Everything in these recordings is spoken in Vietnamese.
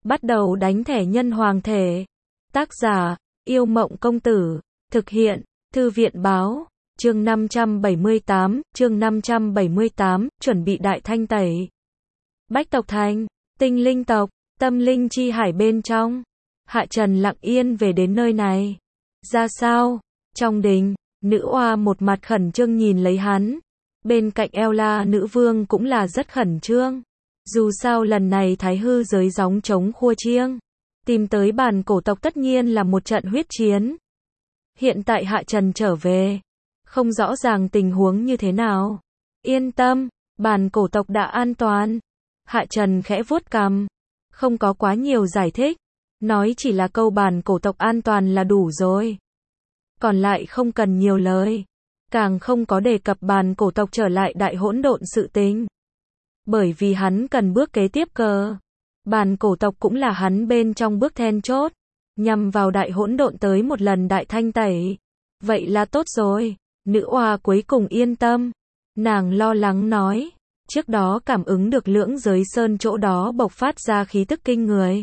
Bắt đầu đánh thẻ nhân hoàng thể. Tác giả, Yêu Mộng Công Tử. Thực hiện, Thư viện Báo. Chương 578, chuẩn bị đại thanh tẩy. Bách tộc thành, tinh linh tộc, tâm linh chi hải bên trong. Hạ Trần lặng yên về đến nơi này. Ra sao? Trong đình, nữ oa một mặt khẩn trương nhìn lấy hắn. Bên cạnh Ella nữ vương cũng là rất khẩn trương. Dù sao lần này thái hư giới gióng trống khua chiêng. Tìm tới bản cổ tộc tất nhiên là một trận huyết chiến. Hiện tại Hạ Trần trở về. Không rõ ràng tình huống như thế nào. Yên tâm, bản cổ tộc đã an toàn. Hạ Trần khẽ vuốt cằm. Không có quá nhiều giải thích. Nói chỉ là câu bản cổ tộc an toàn là đủ rồi. Còn lại không cần nhiều lời. Càng không có đề cập bản cổ tộc trở lại đại hỗn độn sự tình. Bởi vì hắn cần bước kế tiếp cơ. Bản cổ tộc cũng là hắn bên trong bước then chốt. Nhằm vào đại hỗn độn tới một lần đại thanh tẩy. Vậy là tốt rồi. Nữ oa cuối cùng yên tâm. Nàng lo lắng nói. Trước đó cảm ứng được lưỡng giới sơn chỗ đó bộc phát ra khí tức kinh người.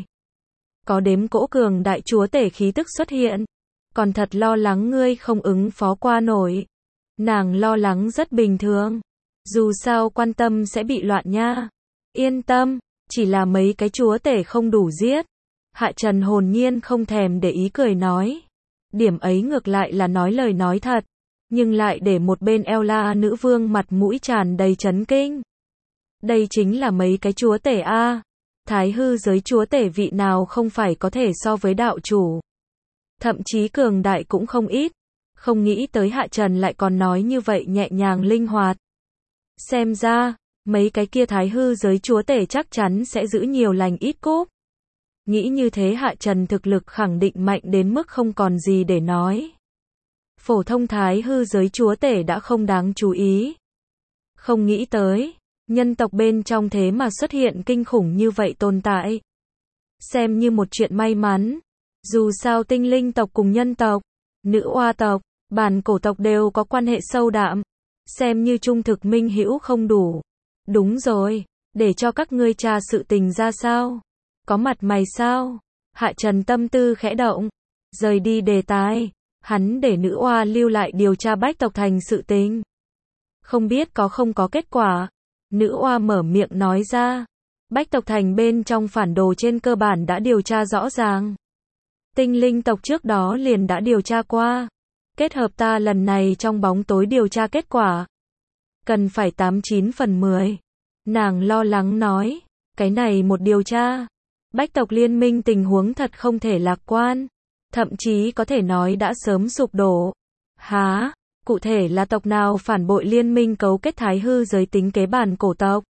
Có đếm cỗ cường đại chúa tể khí tức xuất hiện. Còn thật lo lắng ngươi không ứng phó qua nổi. Nàng lo lắng rất bình thường. Dù sao quan tâm sẽ bị loạn nha. Yên tâm, chỉ là mấy cái chúa tể không đủ giết. Hạ Trần hồn nhiên không thèm để ý cười nói. Điểm ấy ngược lại là nói lời nói thật. Nhưng lại để một bên Ella nữ vương mặt mũi tràn đầy chấn kinh. Đây chính là mấy cái chúa tể a. Thái hư giới chúa tể vị nào không phải có thể so với đạo chủ. Thậm chí cường đại cũng không ít. Không nghĩ tới Hạ Trần lại còn nói như vậy nhẹ nhàng linh hoạt. Xem ra, mấy cái kia thái hư giới chúa tể chắc chắn sẽ giữ nhiều lành ít cúp. Nghĩ như thế Hạ Trần thực lực khẳng định mạnh đến mức không còn gì để nói. Phổ thông thái hư giới chúa tể đã không đáng chú ý. Không nghĩ tới, nhân tộc bên trong thế mà xuất hiện kinh khủng như vậy tồn tại. Xem như một chuyện may mắn. Dù sao tinh linh tộc cùng nhân tộc, nữ oa tộc, bản cổ tộc đều có quan hệ sâu đậm. Xem như trung thực minh hữu không đủ. Đúng rồi, để cho các ngươi tra sự tình ra sao? Có mặt mày sao? Hạ Trần tâm tư khẽ động. Rời đi đề tài. Hắn để nữ oa lưu lại điều tra bách tộc thành sự tình. Không biết có không có kết quả. Nữ oa mở miệng nói ra. Bách tộc thành bên trong phản đồ trên cơ bản đã điều tra rõ ràng. Tinh linh tộc trước đó liền đã điều tra qua. Kết hợp ta lần này trong bóng tối điều tra kết quả. Cần phải 89 phần 10. Nàng lo lắng nói. Cái này một điều tra. Bách tộc liên minh tình huống thật không thể lạc quan. Thậm chí có thể nói đã sớm sụp đổ. Hả? Cụ thể là tộc nào phản bội liên minh cấu kết thái hư giới tính kế bản cổ tộc?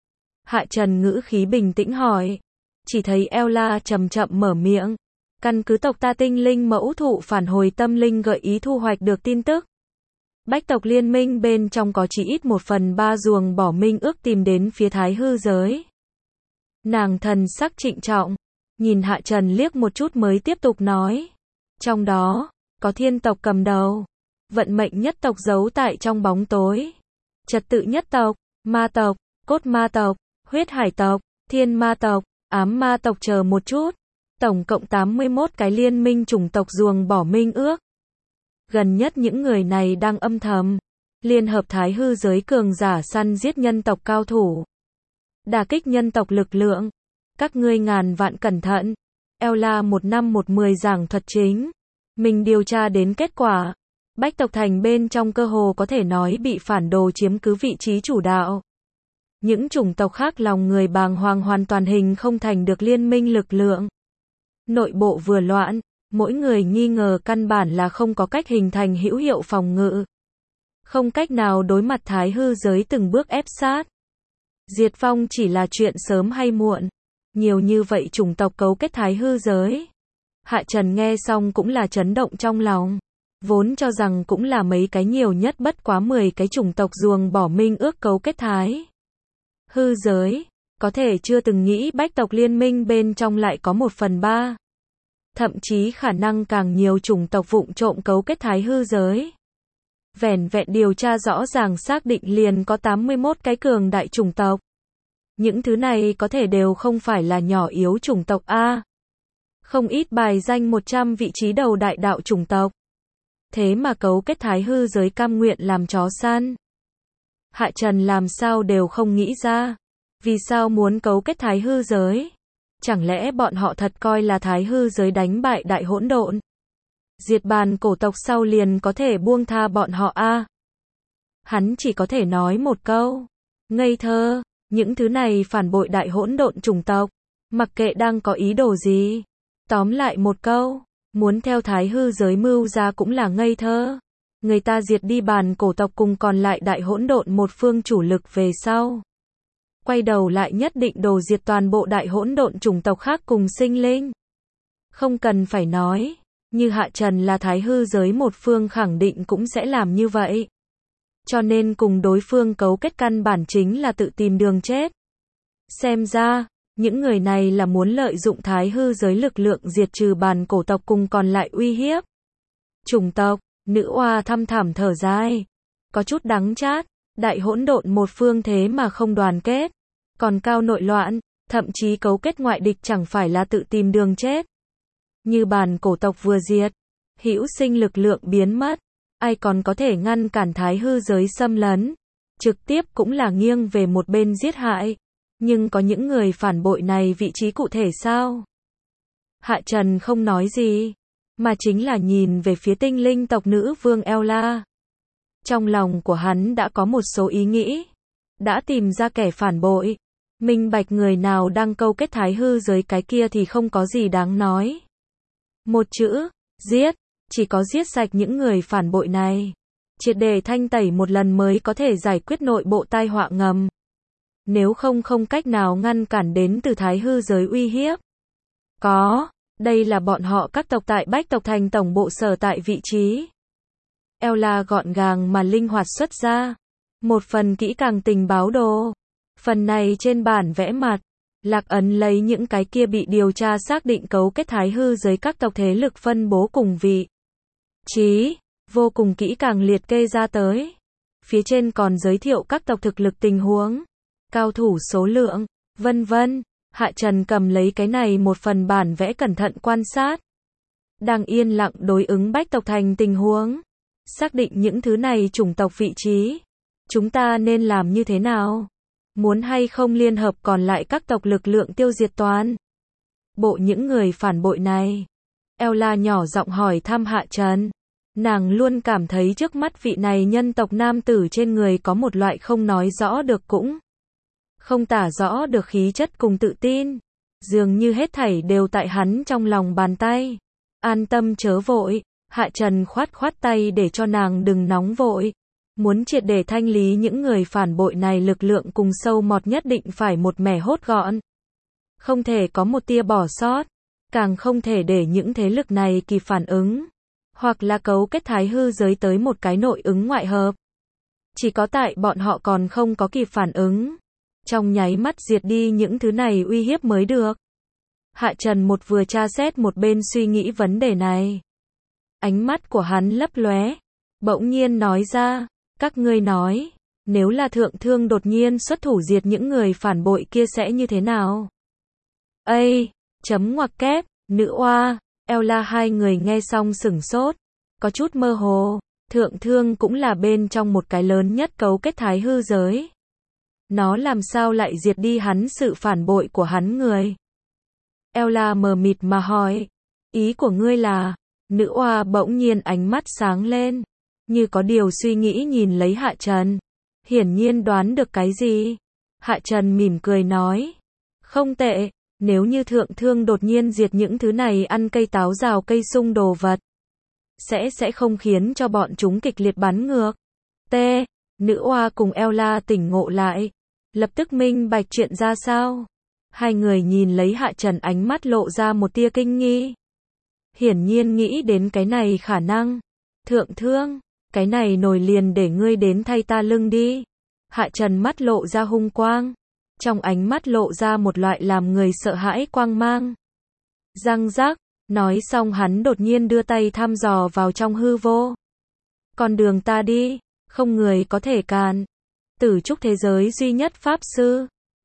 Hạ Trần ngữ khí bình tĩnh hỏi. Chỉ thấy Ella chậm chậm mở miệng. Căn cứ tộc ta tinh linh mẫu thụ phản hồi tâm linh gợi ý thu hoạch được tin tức. Bách tộc liên minh bên trong có chỉ ít 1/3 ruồng bỏ minh ước tìm đến phía thái hư giới. Nàng thần sắc trịnh trọng. Nhìn Hạ Trần liếc một chút mới tiếp tục nói. Trong đó, có thiên tộc cầm đầu. Vận mệnh nhất tộc giấu tại trong bóng tối. Trật tự nhất tộc, ma tộc, cốt ma tộc, huyết hải tộc, thiên ma tộc, ám ma tộc chờ một chút. Tổng cộng 81 cái liên minh chủng tộc ruồng bỏ minh ước. Gần nhất những người này đang âm thầm. Liên hợp thái hư giới cường giả săn giết nhân tộc cao thủ. Đả kích nhân tộc lực lượng. Các ngươi ngàn vạn cẩn thận. Ella 1/10 giảng thuật chính. Mình điều tra đến kết quả. Bách tộc thành bên trong cơ hồ có thể nói bị phản đồ chiếm cứ vị trí chủ đạo. Những chủng tộc khác lòng người bàng hoàng hoàn toàn hình không thành được liên minh lực lượng. Nội bộ vừa loạn, mỗi người nghi ngờ căn bản là không có cách hình thành hữu hiệu phòng ngự. Không cách nào đối mặt thái hư giới từng bước ép sát. Diệt vong chỉ là chuyện sớm hay muộn. Nhiều như vậy chủng tộc cấu kết thái hư giới. Hạ Trần nghe xong cũng là chấn động trong lòng. Vốn cho rằng cũng là mấy cái nhiều nhất bất quá 10 cái chủng tộc ruồng bỏ minh ước cấu kết thái hư giới. Có thể chưa từng nghĩ bách tộc liên minh bên trong lại có 1/3. Thậm chí khả năng càng nhiều chủng tộc vụng trộm cấu kết thái hư giới. Vẻn vẹn điều tra rõ ràng xác định liền có 81 cái cường đại chủng tộc. Những thứ này có thể đều không phải là nhỏ yếu chủng tộc A. Không ít bài danh 100 vị trí đầu đại đạo chủng tộc. Thế mà cấu kết thái hư giới cam nguyện làm chó săn. Hạ Trần làm sao đều không nghĩ ra. Vì sao muốn cấu kết thái hư giới? Chẳng lẽ bọn họ thật coi là thái hư giới đánh bại đại hỗn độn? Diệt bàn cổ tộc sau liền có thể buông tha bọn họ a? Hắn chỉ có thể nói một câu. Ngây thơ, những thứ này phản bội đại hỗn độn chủng tộc. Mặc kệ đang có ý đồ gì. Tóm lại một câu, muốn theo thái hư giới mưu ra cũng là ngây thơ. Người ta diệt đi bàn cổ tộc cùng còn lại đại hỗn độn một phương chủ lực về sau. Quay đầu lại nhất định đồ diệt toàn bộ đại hỗn độn chủng tộc khác cùng sinh linh. Không cần phải nói, như Hạ Trần là thái hư giới một phương khẳng định cũng sẽ làm như vậy. Cho nên cùng đối phương cấu kết căn bản chính là tự tìm đường chết. Xem ra, những người này là muốn lợi dụng thái hư giới lực lượng diệt trừ bàn cổ tộc cùng còn lại uy hiếp. Chủng tộc, nữ oa thăm thẳm thở dài. Có chút đắng chát, đại hỗn độn một phương thế mà không đoàn kết. Còn cao nội loạn, thậm chí cấu kết ngoại địch chẳng phải là tự tìm đường chết. Như bàn cổ tộc vừa diệt, hữu sinh lực lượng biến mất, ai còn có thể ngăn cản thái hư giới xâm lấn, trực tiếp cũng là nghiêng về một bên giết hại. Nhưng có những người phản bội này vị trí cụ thể sao? Hạ Trần không nói gì, mà chính là nhìn về phía tinh linh tộc nữ vương Ella. Trong lòng của hắn đã có một số ý nghĩ, đã tìm ra kẻ phản bội. Minh bạch người nào đang câu kết thái hư giới cái kia thì không có gì đáng nói. Một chữ, giết, chỉ có giết sạch những người phản bội này. Triệt để thanh tẩy một lần mới có thể giải quyết nội bộ tai họa ngầm. Nếu không không cách nào ngăn cản đến từ thái hư giới uy hiếp. Đây là bọn họ các tộc tại Bách tộc thành tổng bộ sở tại vị trí. Ella gọn gàng mà linh hoạt xuất ra. Một phần kỹ càng tình báo đồ. Phần này trên bản vẽ mặt, lạc ấn lấy những cái kia bị điều tra xác định cấu kết thái hư giới các tộc thế lực phân bố cùng vị trí, vô cùng kỹ càng liệt kê ra tới. Phía trên còn giới thiệu các tộc thực lực tình huống, cao thủ số lượng, vân vân. Hạ Trần cầm lấy cái này một phần bản vẽ cẩn thận quan sát. Đang yên lặng đối ứng Bách tộc thành tình huống. Xác định những thứ này chủng tộc vị trí. Chúng ta nên làm như thế nào? Muốn hay không liên hợp còn lại các tộc lực lượng tiêu diệt toàn bộ những người phản bội này? Ella nhỏ giọng hỏi thăm Hạ Trần. Nàng luôn cảm thấy trước mắt vị này nhân tộc nam tử trên người có một loại không nói rõ được cũng không tả rõ được khí chất cùng tự tin. Dường như hết thảy đều tại hắn trong lòng bàn tay. An tâm chớ vội. Hạ Trần khoát khoát tay để cho nàng đừng nóng vội. Muốn triệt để thanh lý những người phản bội này lực lượng cùng sâu mọt nhất định phải một mẻ hốt gọn. Không thể có một tia bỏ sót. Càng không thể để những thế lực này kịp phản ứng. Hoặc là cấu kết thái hư giới tới một cái nội ứng ngoại hợp. Chỉ có tại bọn họ còn không có kịp phản ứng. Trong nháy mắt diệt đi những thứ này uy hiếp mới được. Hạ Trần một vừa tra xét một bên suy nghĩ vấn đề này. Ánh mắt của hắn lấp lóe. Bỗng nhiên nói ra. Các ngươi nói, nếu là thượng thương đột nhiên xuất thủ diệt những người phản bội kia sẽ như thế nào? Chấm ngoặc kép, nữ oa, Ella hai người nghe xong sửng sốt, có chút mơ hồ. Thượng thương cũng là bên trong một cái lớn nhất cấu kết thái hư giới. Nó làm sao lại diệt đi hắn sự phản bội của hắn người? Ella mờ mịt mà hỏi, ý của ngươi là? Nữ oa bỗng nhiên ánh mắt sáng lên. Như có điều suy nghĩ nhìn lấy Hạ Trần. Hiển nhiên đoán được cái gì. Hạ Trần mỉm cười nói. Không tệ, nếu như thượng thương đột nhiên diệt những thứ này ăn cây táo rào cây sung đồ vật. Sẽ không khiến cho bọn chúng kịch liệt bắn ngược. Nữ oa cùng Ella tỉnh ngộ lại. Lập tức minh bạch chuyện ra sao. Hai người nhìn lấy Hạ Trần ánh mắt lộ ra một tia kinh nghi. Hiển nhiên nghĩ đến cái này khả năng. Thượng thương. Cái này nổi liền để ngươi đến thay ta lưng đi. Hạ Trần mắt lộ ra hung quang. Trong ánh mắt lộ ra một loại làm người sợ hãi quang mang. Răng rắc, nói xong hắn đột nhiên đưa tay thăm dò vào trong hư vô. Con đường ta đi, không người có thể cản. Tử trúc thế giới duy nhất pháp sư.